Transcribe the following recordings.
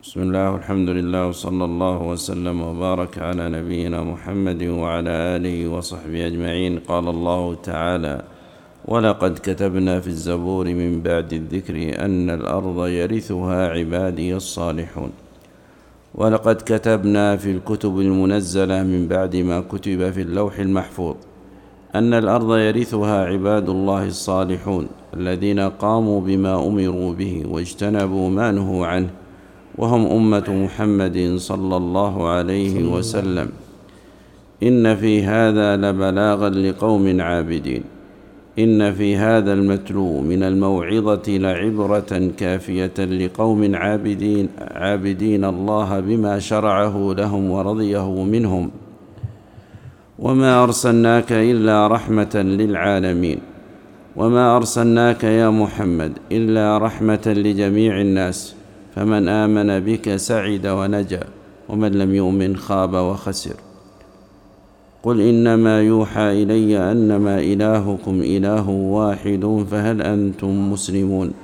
بسم الله والحمد لله وصلى الله وسلم وبارك على نبينا محمد وعلى آله وصحبه أجمعين. قال الله تعالى: ولقد كتبنا في الزبور من بعد الذكر أن الأرض يرثها عبادي الصالحون. ولقد كتبنا في الكتب المنزلة من بعد ما كتب في اللوح المحفوظ أن الأرض يرثها عباد الله الصالحون الذين قاموا بما أمروا به واجتنبوا ما نهوا عنه، وهم أمة محمد صلى الله عليه وسلم. إن في هذا لبلاغا لقوم عابدين. إن في هذا المتلو من الموعظة لعبرة كافية لقوم عابدين الله بما شرعه لهم ورضيه منهم. وما أرسلناك إلا رحمة للعالمين. وما أرسلناك يا محمد إلا رحمة لجميع الناس، فمن آمن بك سعد ونجا، ومن لم يؤمن خاب وخسر. قل إنما يوحى إلي أنما إلهكم إله واحد فهل أنتم مسلمون.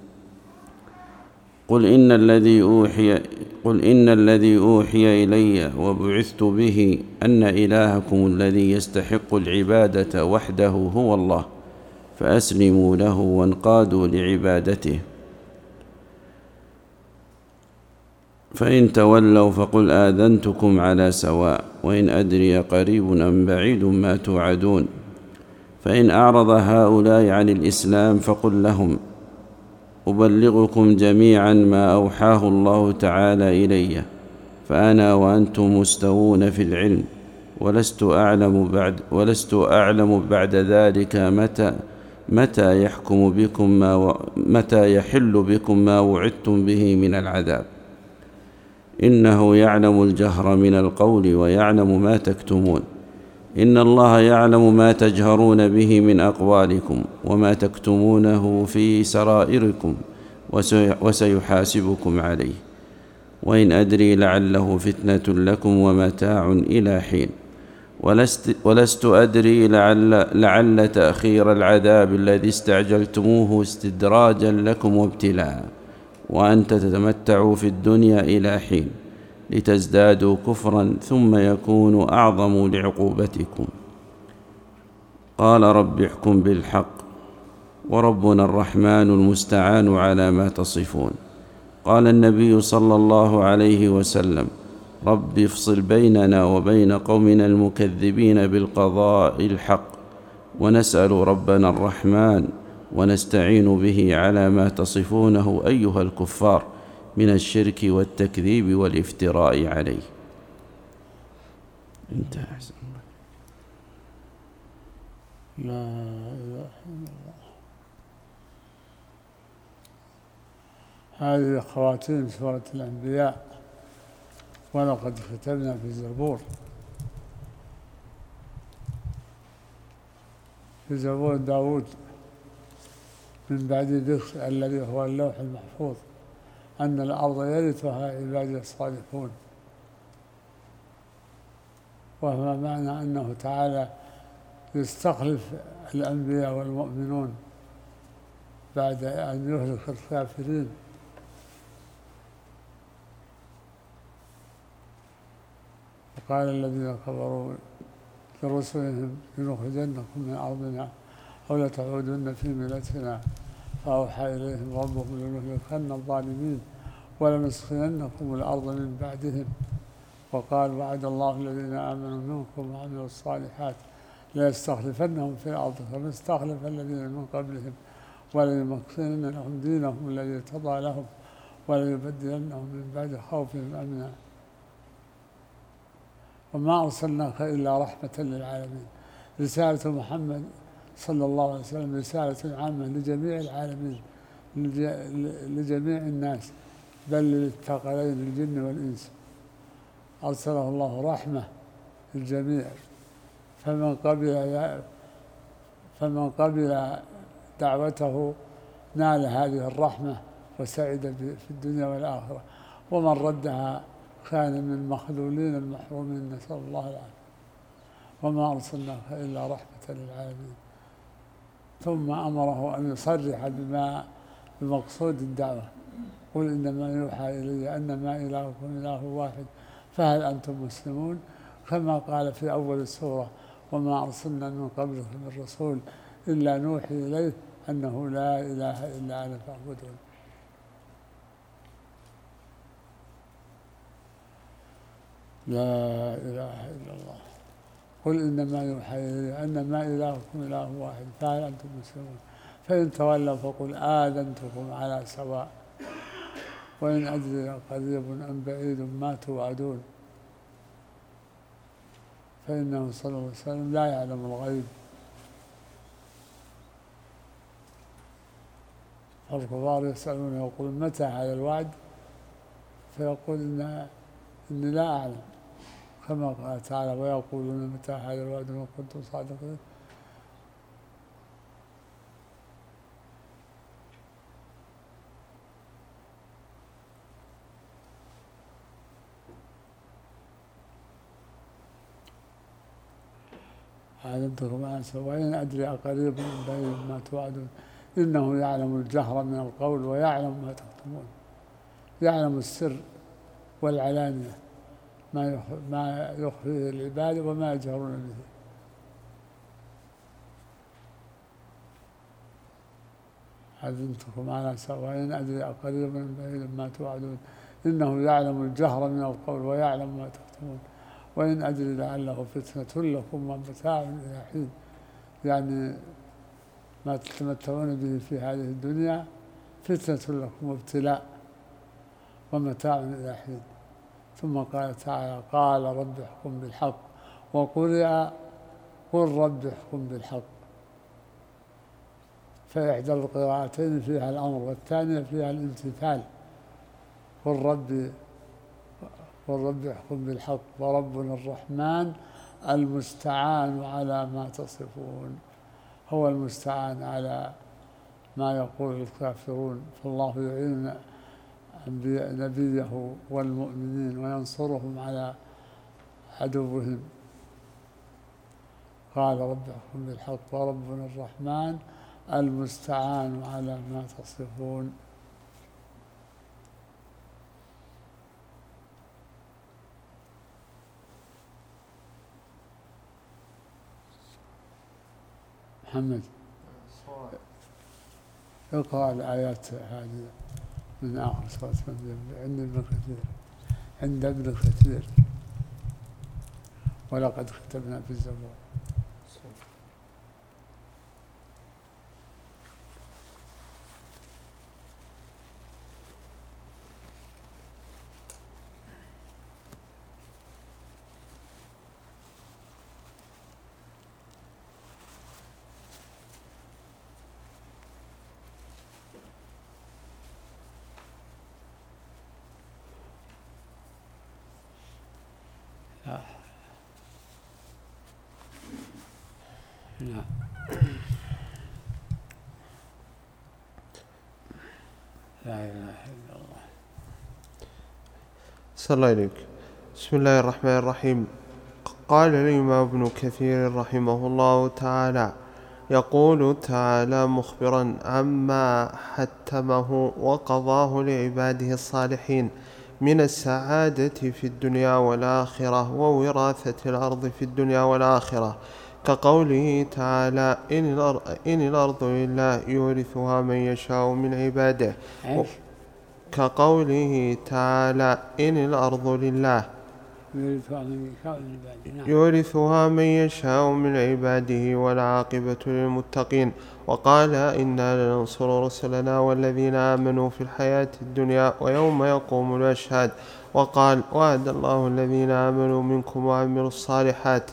قل إن الذي أوحي إلي وبعثت به أن إلهكم الذي يستحق العبادة وحده هو الله، فأسلموا له وانقادوا لعبادته. فإن تولوا فقل آذنتكم على سواء، وإن أدري قريب أم بعيد ما توعدون. فإن أعرض هؤلاء عن الإسلام فقل لهم: أبلغكم جميعا ما أوحاه الله تعالى إلي، فأنا وأنتم مستوون في العلم، ولست أعلم بعد ذلك متى يحل بكم ما وعدتم به من العذاب. إنه يعلم الجهر من القول ويعلم ما تكتمون. إن الله يعلم ما تجهرون به من أقوالكم وما تكتمونه في سرائركم، وسيحاسبكم عليه. وإن أدري لعله فتنة لكم ومتاع إلى حين، ولست أدري لعل تأخير العذاب الذي استعجلتموه استدراجا لكم وابتلاء، وأن تتمتعوا في الدنيا إلى حين، لتزدادوا كفرا ثم يكونوا أعظم لعقوبتكم. قال: رب احكم بالحق، وربنا الرحمن المستعان على ما تصفون. قال النبي صلى الله عليه وسلم: رب افصل بيننا وبين قومنا المكذبين بالقضاء الحق، ونسأل ربنا الرحمن ونستعين به على ما تصفونه أيها الكفار من الشرك والتكذيب والافتراء عليه. انتهى. لا إله إلا الله. هذه خواتيم سورة الأنبياء. ولقد كتبنا في الزبور، في زبور داود من بعد ذكر الذي هو اللوح المحفوظ أن الأرض يرثها عبادي الصالحون. وهو معنى أنه تعالى يستخلف الأنبياء والمؤمنون بعد أن يهلك الكافرين. وقال الذين كفروا لرسلهم: لنخرجنكم من أرضنا أو لتعودن في ملتنا. فأوحى إليهم ربهم: لنهلكن الظالمين ولنسكننكم الأرض من بعدهم. وقال: وعد الله الذين آمنوا منكم وعملوا الصالحات ليستخلفنهم في الأرض كما استخلف الذين من قبلهم وليمكنن لهم دينهم الذي ارتضى لهم وليبدلنهم من بعد خوفهم أمنا. وما أرسلناك إلا رحمة للعالمين. رسالة محمد صلى الله عليه وسلم رسالة عامة لجميع العالمين، لجميع الناس، بل للثقلين الجن والإنس. أرسله الله رحمة للجميع، فمن قبل دعوته نال هذه الرحمة وسعد في الدنيا والآخرة، ومن ردها كان من المخذولين المحرومين، نسأل الله العافية. وما أرسلناك إلا رحمة للعالمين. ثم أمره أن يصرح بمقصود الدعوة، قل إنما يوحى إلي أنما إلهكم إله واحد فهل أنتم مسلمون؟ كما قال في أول السورة وما أرسلنا من قبلك من رسول إلا نوحي إليه أنه لا إله إلا أنا فاعبدون. لا إله إلا الله. قل إنما يوحى إلي أنما إلهكم إله واحد فهل أنتم مسلمون؟ فإن تولوا فقل آذنتكم على سواء وإن أدري قريب أم بعيد ما توعدون فإنه صلى الله عليه وسلم لا يعلم الغيب. الكفار يسألون يقول متى هذا الوعد؟ فيقول إني لا أعلم، كما قال تعالى ويقولون متى هذا الوعد إن كنتم صادقين. علمتكم عن وإن أدري أقريب من بعيد ما توعدون إنه يعلم الجهر من القول ويعلم ما تكتمون. يعلم السر والعلانية ما يخفيه العباد وما يجهرون به. علمتكم على سواء وإن أدري أقريب من بعيد ما توعدون إنه يعلم الجهر من القول ويعلم ما تكتمون. وإن أدري لعله فتنة لكم ومتاع إلى حين، يعني ما تتمتعون به في هذه الدنيا فتنة لكم وابتلاء ومتاع إلى حين. ثم قال تعالى قال رب احكم بالحق وقرئ قل رب احكم بالحق. فإحدى القراءتين فيها الأمر والثانية فيها الامتثال. قل رب احكم بالحق وربنا الرحمن المستعان على ما تصفون. هو المستعان على ما يقول الكافرون، فالله يعين نبيه والمؤمنين وينصرهم على عدوهم. قال رب احكم بالحق وربنا الرحمن المستعان على ما تصفون. محمد اقرأ الآيات هذه من آخر سورة عند ابن كثير ولقد كتبنا في الزبور. نعم. لا إله إلا الله. صلى الله عليك. بسم الله الرحمن الرحيم. قال الإمام ابن كثير رحمه الله تعالى يقول تعالى مخبرا عما حتمه وقضاه لعباده الصالحين من السعادة في الدنيا والآخرة ووراثة الأرض في الدنيا والآخرة، كقوله تعالى إن الأرض لله يورثها من يشاء من عباده. كقوله تعالى إن الأرض لله يورثها من يشاء من عباده والعاقبة للمتقين. وقال إنا لننصر رسلنا والذين آمنوا في الحياة الدنيا ويوم يقوم الأشهاد. وقال وعد الله الذين آمنوا منكم وعملوا الصالحات.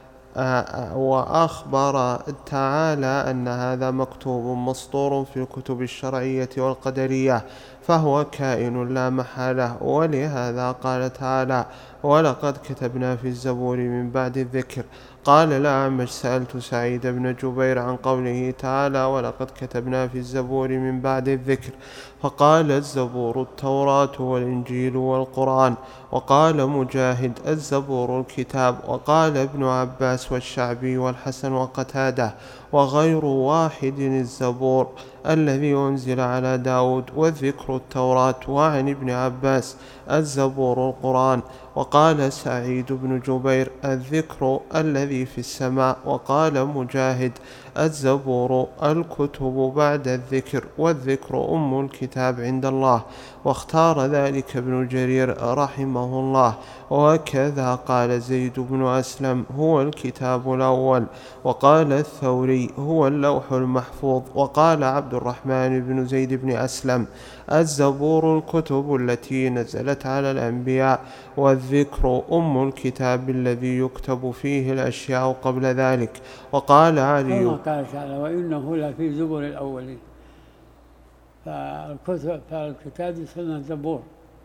وأخبر تعالى أن هذا مكتوب مسطور في الكتب الشرعية والقدرية فهو كائن لا محالة. ولهذا قال تعالى ولقد كتبنا في الزبور من بعد الذكر. قال الأعمش سألت سعيد بن جبير عن قوله تعالى ولقد كتبنا في الزبور من بعد الذكر، فقال الزبور التوراة والإنجيل والقرآن. وقال مجاهد الزبور الكتاب. وقال ابن عباس والشعبي والحسن وقتاده وغير واحد الزبور الذي أنزل على داود، والذكر التوراة. وعن ابن عباس الزبور القرآن. وقال سعيد بن جبير الذكر الذي في السماء. وقال مجاهد الزبور الكتب بعد الذكر، والذكر أم الكتاب عند الله. واختار ذلك ابن جرير رحمه الله. وكذا قال زيد بن أسلم هو الكتاب الأول. وقال الثوري هو اللوح المحفوظ. وقال عبد الرحمن بن زيد بن أسلم الزبور الكتب التي نزلت على الأنبياء، والذكر أم الكتاب الذي يكتب فيه الأشياء قبل ذلك. وقال علي كما قال تعالى وإنه لفي زبر الأولين، فالكتاب يسمى الزبور.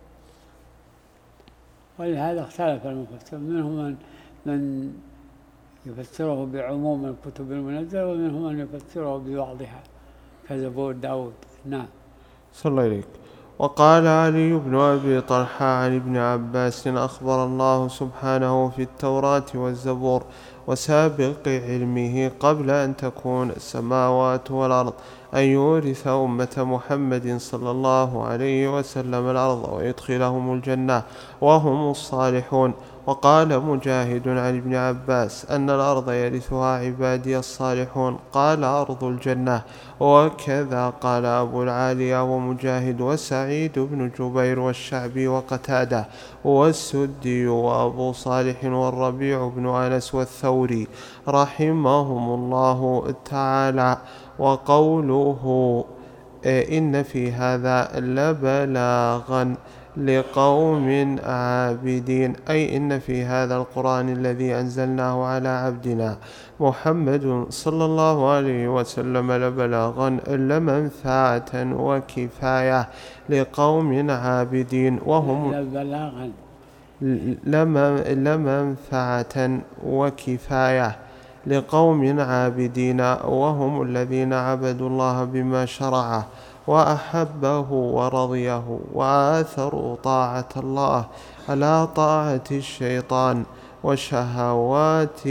ولهذا اختلف المفسر، منهم من يفسره بعموم الكتب المنزلة، ومنهم من يفسره ببعضها كزبور داود. نعم. صلى الله عليك. وقال علي بن أبي طلحة عن ابن عباس أخبر الله سبحانه في التوراة والزبور وسابق علمه قبل أن تكون السماوات والأرض أن يورث أمة محمد صلى الله عليه وسلم الأرض ويدخلهم الجنة وهم الصالحون. وقال مجاهد عن ابن عباس أن الأرض يرثها عبادي الصالحون، قال أرض الجنة. وكذا قال أبو العالية ومجاهد وسعيد بن جبير والشعبي وقتادة والسدي وأبو صالح والربيع بن أنس والثوري رحمهم الله تعالى. وقوله إن في هذا لبلاغا لقوم عابدين، أي إن في هذا القرآن الذي أنزلناه على عبدنا محمد صلى الله عليه وسلم لبلاغا لمنفعة وكفاية لقوم عابدين وهم لمنفعة وكفاية لقوم عابدين وهم الذين عبدوا الله بما شرعه وأحبه ورضيه وآثروا طاعة الله على طاعة الشيطان وشهوات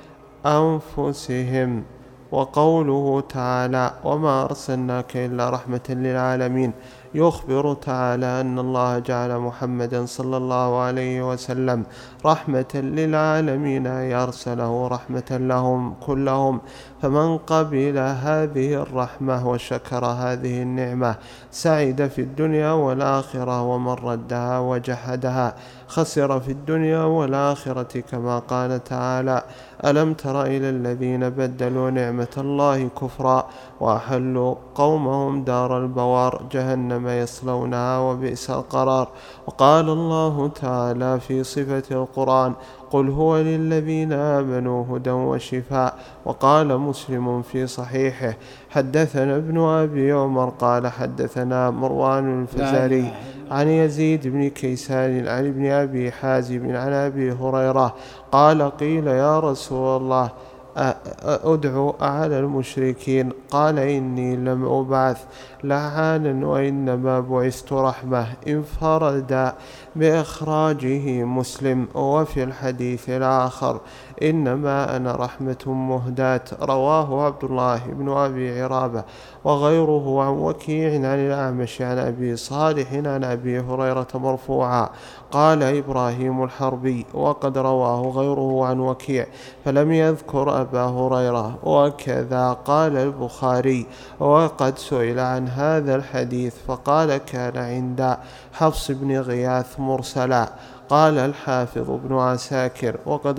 أنفسهم. وقوله تعالى وما أرسلناك إلا رحمة للعالمين، يخبر تعالى أن الله جعل محمدا صلى الله عليه وسلم رحمة للعالمين، يرسله رحمة لهم كلهم. فمن قبل هذه الرحمة وشكر هذه النعمة سعد في الدنيا والآخرة، ومن ردها وجحدها خسر في الدنيا والآخرة، كما قال تعالى ألم تر إلى الذين بدلوا نعمة الله كفرا وأحلوا قومهم دار البوار جهنم يصلونها وبئس القرار. وقال الله تعالى في صفة القرآن قل هو للذين آمنوا هدى وشفاء. وقال مسلم في صحيحه حدثنا ابن أبي عمر قال حدثنا مروان الفزاري عن يزيد بن كيسان عن ابن أبي حازم عن أبي هريرة قال قيل يا رسول الله أدعو على المشركين، قال إني لم أبعث لعانا وإنما بعثت رحمة. انفرد بإخراجه مسلم. وفي الحديث الآخر إنما أنا رحمة مهداة، رواه عبد الله بن أبي عرابة وغيره عن وكيع عن الأعمش عن أبي صالح عن أبي هريرة مرفوعا. قال إبراهيم الحربي وقد رواه غيره عن وكيع فلم يذكر أبا هريرة. وكذا قال البخاري وقد سئل عن هذا الحديث فقال كان عند حفص بن غياث مرسلا. قال الحافظ ابن عساكر وقد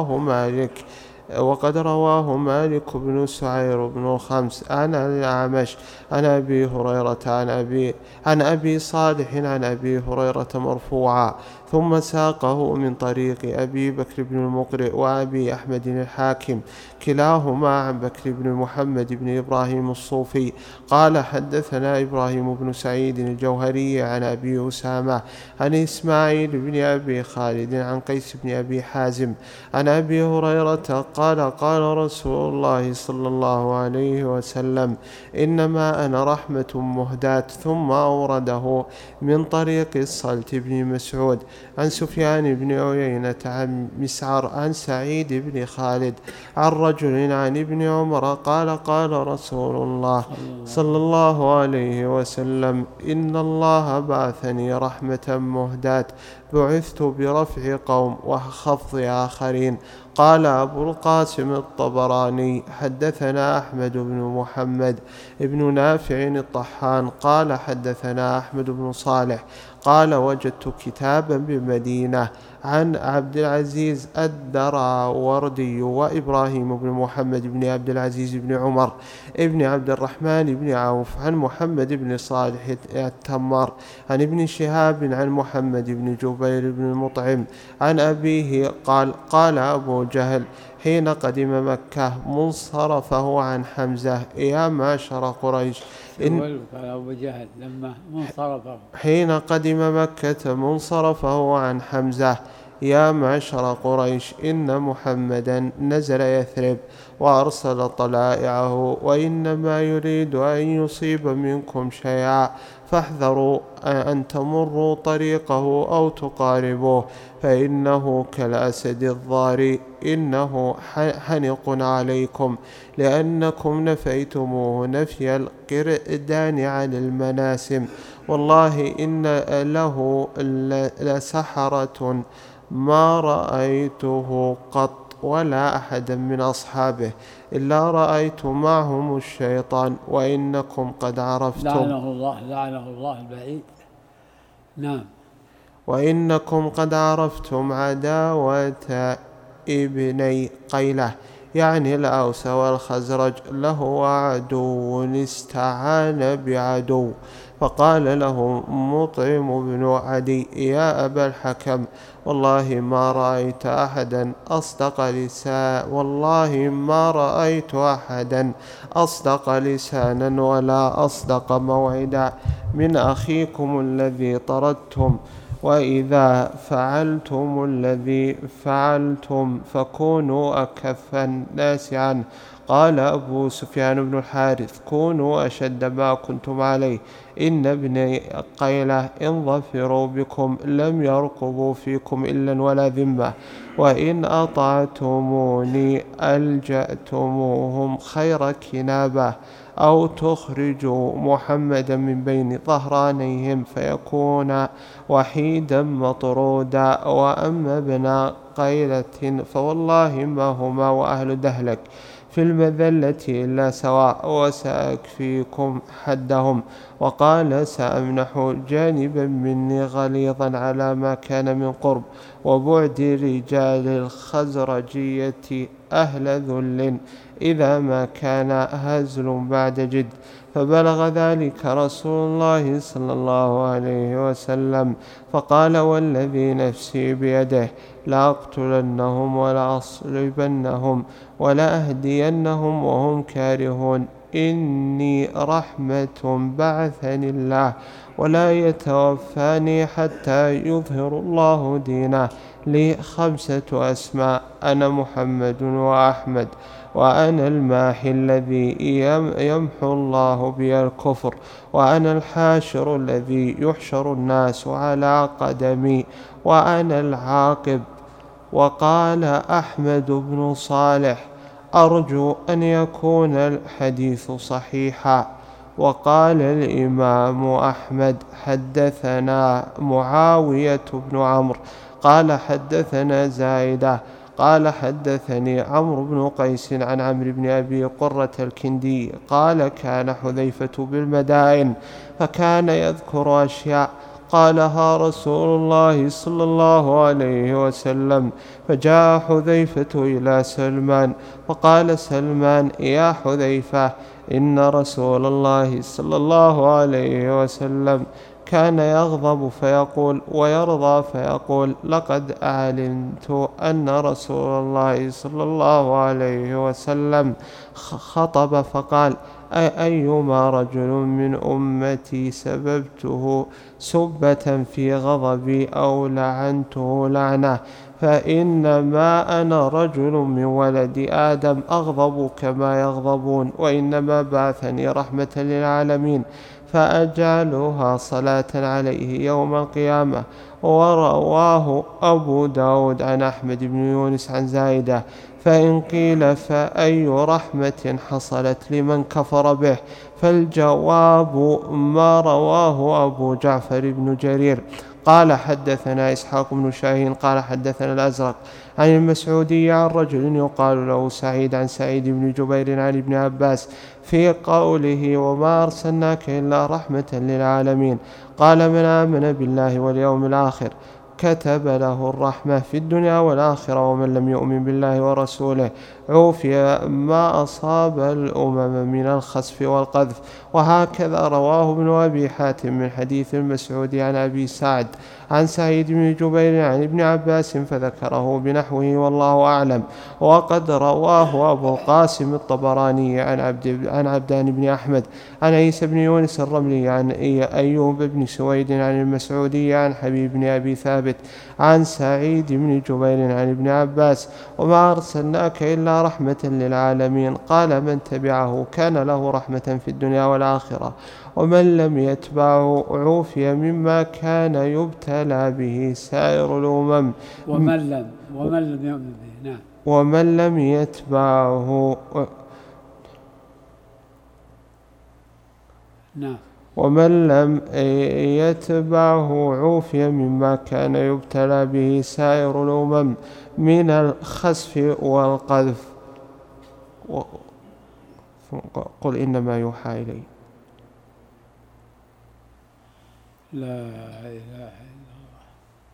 رواه مالك بن سعير بن الخمس عن الأعمش عن أبي هريرة عن أبي صالح عن أبي هريرة مرفوعا، ثم ساقه من طريق أبي بكر بن المقرئ وأبي أحمد الحاكم كلاهما عن بكر بن محمد بن إبراهيم الصوفي قال حدثنا إبراهيم بن سعيد الجوهري عن أبي أسامة عن إسماعيل بن أبي خالد عن قيس بن أبي حازم عن أبي هريرة قال قال رسول الله صلى الله عليه وسلم إنما أنا رحمة مهداة. ثم أورده من طريق الصلت بن مسعود عن سفيان بن عيينة عن مسعر عن سعيد بن خالد عن رجل عن ابن عمر قال قال رسول الله صلى الله عليه وسلم إن الله بعثني رحمة مهداة بعثت برفع قوم وخفض آخرين. قال أبو القاسم الطبراني حدثنا أحمد بن محمد ابن نافع الطحان قال حدثنا أحمد بن صالح قال وجدت كتابا بمدينة عن عبد العزيز الدراوردي وإبراهيم بن محمد بن عبد العزيز بن عمر ابن عبد الرحمن بن عوف عن محمد بن صالح التمار عن ابن شهاب عن محمد بن جبير بن المطعم عن أبيه قال قال أبو جهل حين قدم مكة منصرفه عن حمزة يا معشر قريش قال أبو جهل لما منصرفه حين قدم مكة منصرفه عن حمزة يا معشر قريش إن محمدا نزل يثرب وأرسل طلائعه وإنما يريد أن يصيب منكم شيئا فاحذروا أن تمروا طريقه أو تقاربوه فإنه كالأسد الضاري إنه حنق عليكم لأنكم نفيتموه نفي القردان عن المناسم والله إن له لسحرة ما رأيته قط ولا أحدا من أصحابه إلا رأيت معهم الشيطان وإنكم قد عرفتم لعنه الله البعيد. نعم. وإنكم قد عرفتم عداوة ابني قيلة يعني الأوس والخزرج له عدو استعان بعدو. فقال له مطعم بن عدي يا أبا الحكم والله ما رأيت أحدا أصدق لسانا ولا أصدق موعدا من أخيكم الذي طردتم وإذا فعلتم الذي فعلتم فكونوا أكف الناس عنه. قال أبو سفيان بن الحارث كونوا أشد ما كنتم عليه إن ابني قيلة إن ظفروا بكم لم يرقبوا فيكم إلا ولا ذمة وإن أطعتموني ألجأتموهم خير كنابة أو تخرجوا محمدا من بين ظهرانيهم فيكون وحيدا مطرودا وأما ابن قيلة فوالله ما هما وأهل دهلك في المذلة إلا سواء وسأكفيكم حدهم. وقال سأمنح جانبا مني غليظا على ما كان من قرب وبعد رجال الخزرجية أهل ذل إذا ما كان هزل بعد جد. فبلغ ذلك رسول الله صلى الله عليه وسلم فقال والذي نفسي بيده لأقتلنهم ولأصلبنهم ولأهدينهم وهم كارهون إني رحمة بعثني الله ولا يتوفاني حتى يظهر الله دينه. لي 5 أسماء أنا محمد وأحمد وأنا الماحي الذي يمحو الله بي الكفر وأنا الحاشر الذي يحشر الناس على قدمي وأنا العاقب. وقال أحمد بن صالح أرجو أن يكون الحديث صحيحا. وقال الإمام أحمد حدثنا معاوية بن عمرو قال حدثنا زايدة قال حدثني عمرو بن قيس عن عمرو بن أبي قرة الكندي قال كان حذيفة بالمدائن فكان يذكر أشياء قالها رسول الله صلى الله عليه وسلم فجاء حذيفة إلى سلمان فقال سلمان يا حذيفة إن رسول الله صلى الله عليه وسلم كان يغضب فيقول ويرضى فيقول لقد علمت أن رسول الله صلى الله عليه وسلم خطب فقال أيما رجل من أمتي سببته سبة في غضبي أو لعنته لعنة فإنما أنا رجل من ولد آدم أغضب كما يغضبون، وإنما بعثني رحمة للعالمين فأجعلها صلاة عليه يوم القيامة. ورواه أبو داود عن أحمد بن يونس عن زايدة. فإن قيل فأي رحمة حصلت لمن كفر به؟ فالجواب ما رواه أبو جعفر بن جرير قال حدثنا إسحاق بن شاهين قال حدثنا الأزرق عن المسعودي عن رجل يقال له سعيد عن سعيد بن جبير عن ابن عباس في قوله وما أرسلناك إلا رحمة للعالمين قال من آمن بالله واليوم الآخر كتب له الرحمة في الدنيا والآخرة، ومن لم يؤمن بالله ورسوله عوفي ما أصاب الأمم من الخسف والقذف. وهكذا رواه ابن أبي حاتم من حديث المسعود عن أبي سعد عن سعيد بن جبير عن ابن عباس فذكره بنحوه والله أعلم. وقد رواه أبو القاسم الطبراني عن عبدان بن أحمد عن عيسى بن يونس الرملي عن أيوب بن سويد عن المسعودي عن حبيب بن أبي ثابت عن سعيد بن جبير عن ابن عباس وما أرسلناك إلا رحمة للعالمين قال من تبعه كان له رحمة في الدنيا والآخرة، ومن لم يتبعه عوفي مما كان يبتلى به سائر الأمم. ومن لم يؤمن به. نعم. ومن لم يتبعه نعم. ومن لم يتبعه عوفي مما كان يبتلى به سائر الأمم من الخسف والقذف. قل إنما يوحى إلي. لا إله إلا الله.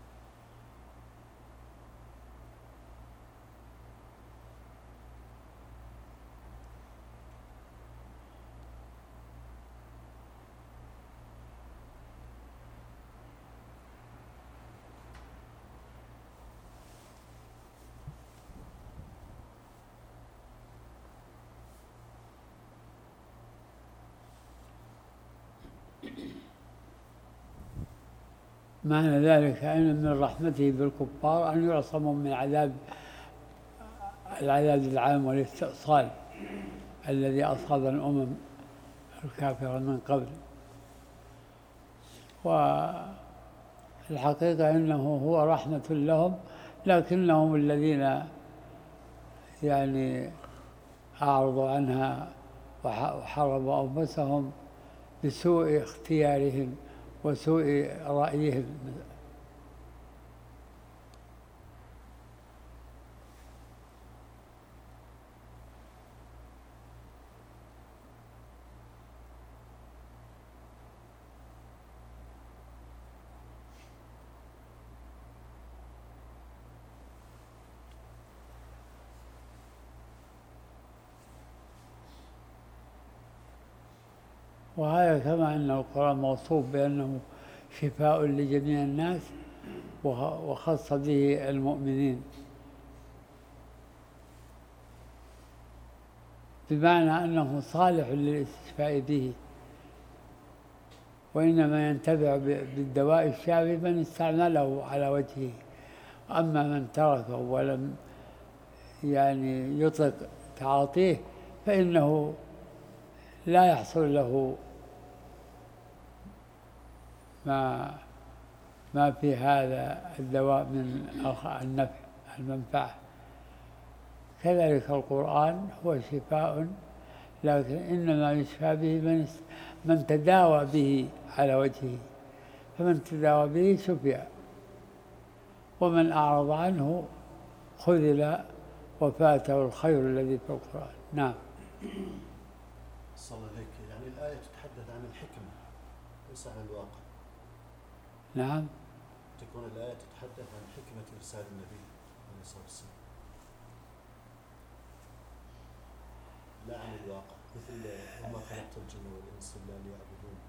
معنى ذلك أن من رحمته بالكفار أن يعصموا من العذاب العام والاستئصال الذي أصاب الأمم الكافرة من قبل. والحقيقة أنه هو رحمة لهم، لكنهم الذين يعني أعرضوا عنها وحرموا أنفسهم بسوء اختيارهم وسوء رأيهم. وهذا كما أن القرآن موصوف بأنه شفاء لجميع الناس وخص به المؤمنين، بمعنى أنه صالح للاستشفاء به، وإنما ينتفع بالدواء الشافي من استعمله على وجهه. أما من تركه ولم يعني يطلق تعاطيه فإنه لا يحصل له ما في هذا الدواء من النفع المنفعة. كذلك القرآن هو شفاء، لكن إنما يشفى به من تداوى به على وجهه، فمن تداوى به شفي، ومن أعرض عنه خذل وفاته الخير الذي في القرآن. نعم. صلى الله عليك. يعني الآية تتحدث عن الحكمة ليس عن الواقع. نعم. تكون الآية تتحدث عن حكمة إرسال النبي عليه الصلاة والسلام لا عن الواقع، مثل وما خلقت الجن والإنس إلا ليعبدون.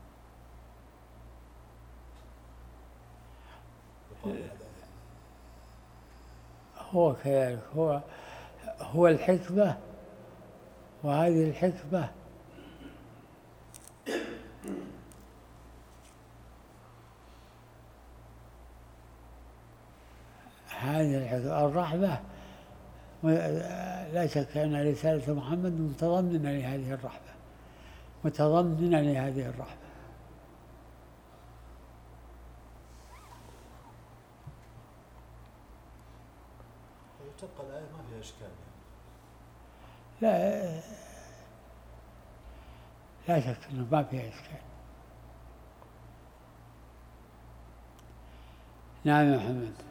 هو كذلك، هو الحكمة، وهذه الحكمة هذه الرحمة لا شك أن رسالة محمد متضمنة لهذه الرحمة، متضمنة لهذه الرحمة. وتبقى الآية ما فيها إشكال يعني. لا شك أنه ما فيها إشكال. نعم يا محمد.